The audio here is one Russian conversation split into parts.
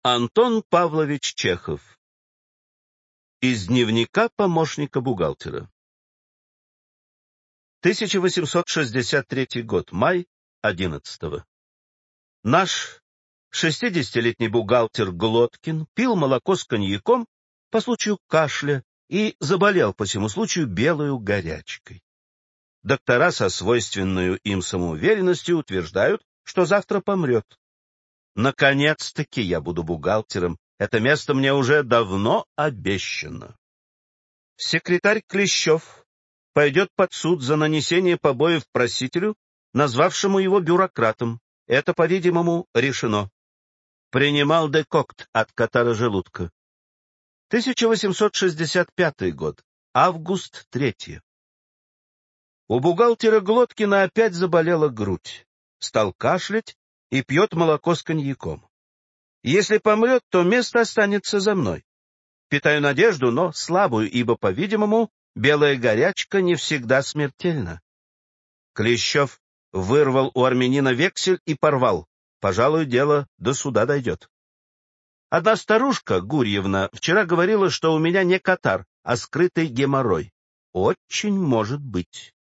Антон Павлович Чехов. Из дневника помощника бухгалтера. 1863 год, май 11-го. Наш 60-летний бухгалтер Глоткин пил молоко с коньяком по случаю кашля и заболел по всему случаю белою горячкой. Доктора со свойственной им самоуверенностью утверждают, что завтра помрет. Наконец-таки я буду бухгалтером. Это место мне уже давно обещано. Секретарь Клещев пойдет под суд за нанесение побоев просителю, назвавшему его бюрократом. Это, по-видимому, решено. Принимал декокт от катара желудка. 1865 год. Август 3. У бухгалтера Глоткина опять заболела грудь. Стал кашлять и пьет молоко с коньяком. Если помрет, то место останется за мной. Питаю надежду, но слабую, ибо, по-видимому, белая горячка не всегда смертельна. Клещев вырвал у армянина вексель и порвал. Пожалуй, дело до суда дойдет. Одна старушка, Гурьевна, вчера говорила, что у меня не катар, а скрытый геморрой. Очень может быть.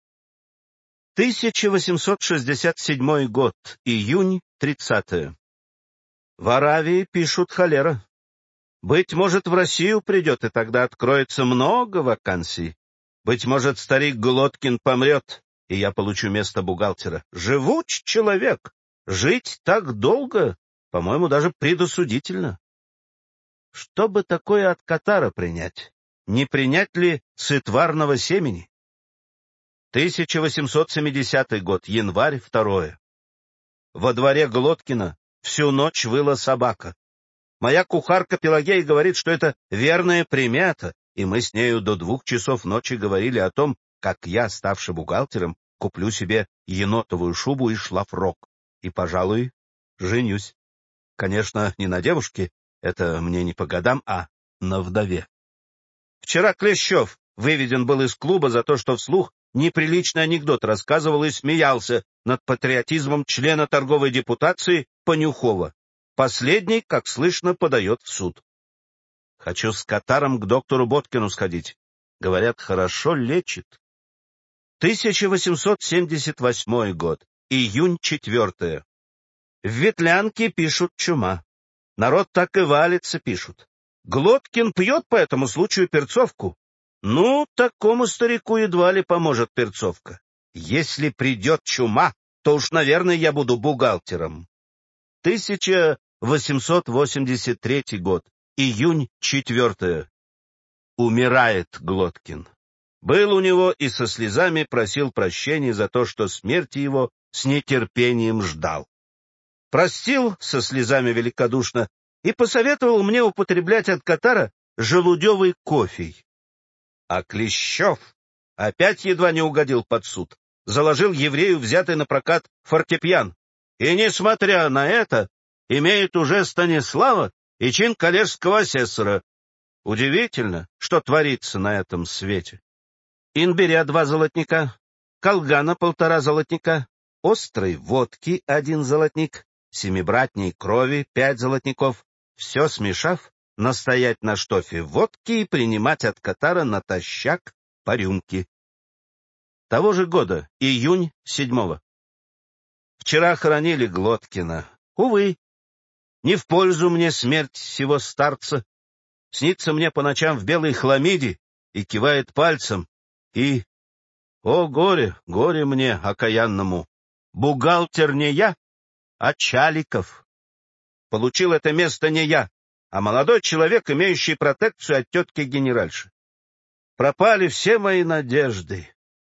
1867 год, июнь 30. В Аравии пишут холера. Быть может, в Россию придет, и тогда откроется много вакансий. Быть может, старик Глоткин помрет, и я получу место бухгалтера. Живуч человек. Жить так долго, по-моему, даже предосудительно. Что бы такое от катара принять? Не принять ли сытварного семени? 1870 год, январь 2. Во дворе Глоткина всю ночь выла собака. Моя кухарка Пелагея говорит, что это верная примета, и мы с нею до 2 часов ночи говорили о том, как я, ставший бухгалтером, куплю себе енотовую шубу и шлафрок, и, пожалуй, женюсь. Конечно, не на девушке, это мне не по годам, а на вдове. Вчера Клещев выведен был из клуба за то, что вслух неприличный анекдот рассказывал и смеялся над патриотизмом члена торговой депутации Панюхова. Последний, как слышно, подает в суд. Хочу с катаром к доктору Боткину сходить. Говорят, хорошо лечит. 1878 год, июнь 4. В Ветлянке пишут чума. Народ так и валится, пишут. Глоткин пьет по этому случаю перцовку. Ну, такому старику едва ли поможет перцовка. Если придет чума, то уж, наверное, я буду бухгалтером. 1883 год, июнь 4. Умирает Глоткин. Был у него и со слезами просил прощения за то, что смерти его с нетерпением ждал. Простил со слезами великодушно и посоветовал мне употреблять от катара желудевый кофей. А Клещев опять едва не угодил под суд. Заложил еврею взятый на прокат фортепиан. И, несмотря на это, имеет уже Станислава и чин коллежского асессора. Удивительно, что творится на этом свете. Имбиря 2 золотника, колгана 1,5 золотника, острой водки 1 золотник, семибратней крови 5 золотников. Все смешав, настоять на штофе водки и принимать от катара натощак по рюмке. Того же года, июнь 7. Вчера хоронили Глоткина. Увы, не в пользу мне смерть сего старца. Снится мне по ночам в белой хламиде и кивает пальцем. И, о горе, горе мне окаянному, бухгалтер не я, а Чаликов. Получил это место не я, а молодой человек, имеющий протекцию от тетки-генеральши. Пропали все мои надежды.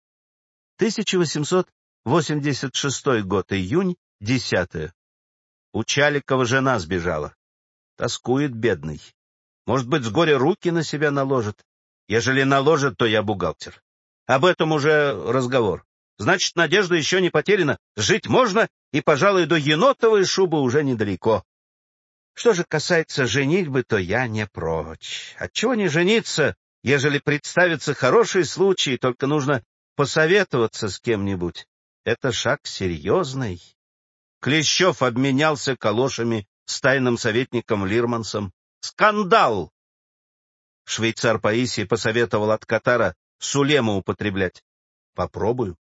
1886 год, июнь 10. У Чаликова жена сбежала. Тоскует бедный. Может быть, с горя руки на себя наложит. Ежели наложит, то я бухгалтер. Об этом уже разговор. Значит, надежда еще не потеряна. Жить можно, и, пожалуй, до енотовой шубы уже недалеко. Что же касается женитьбы, то я не прочь. Отчего не жениться, ежели представится хороший случай, только нужно посоветоваться с кем-нибудь. Это шаг серьезный. Клещев обменялся калошами с тайным советником Лирмансом. Скандал! Швейцар Паисий посоветовал от катара сулему употреблять. Попробую.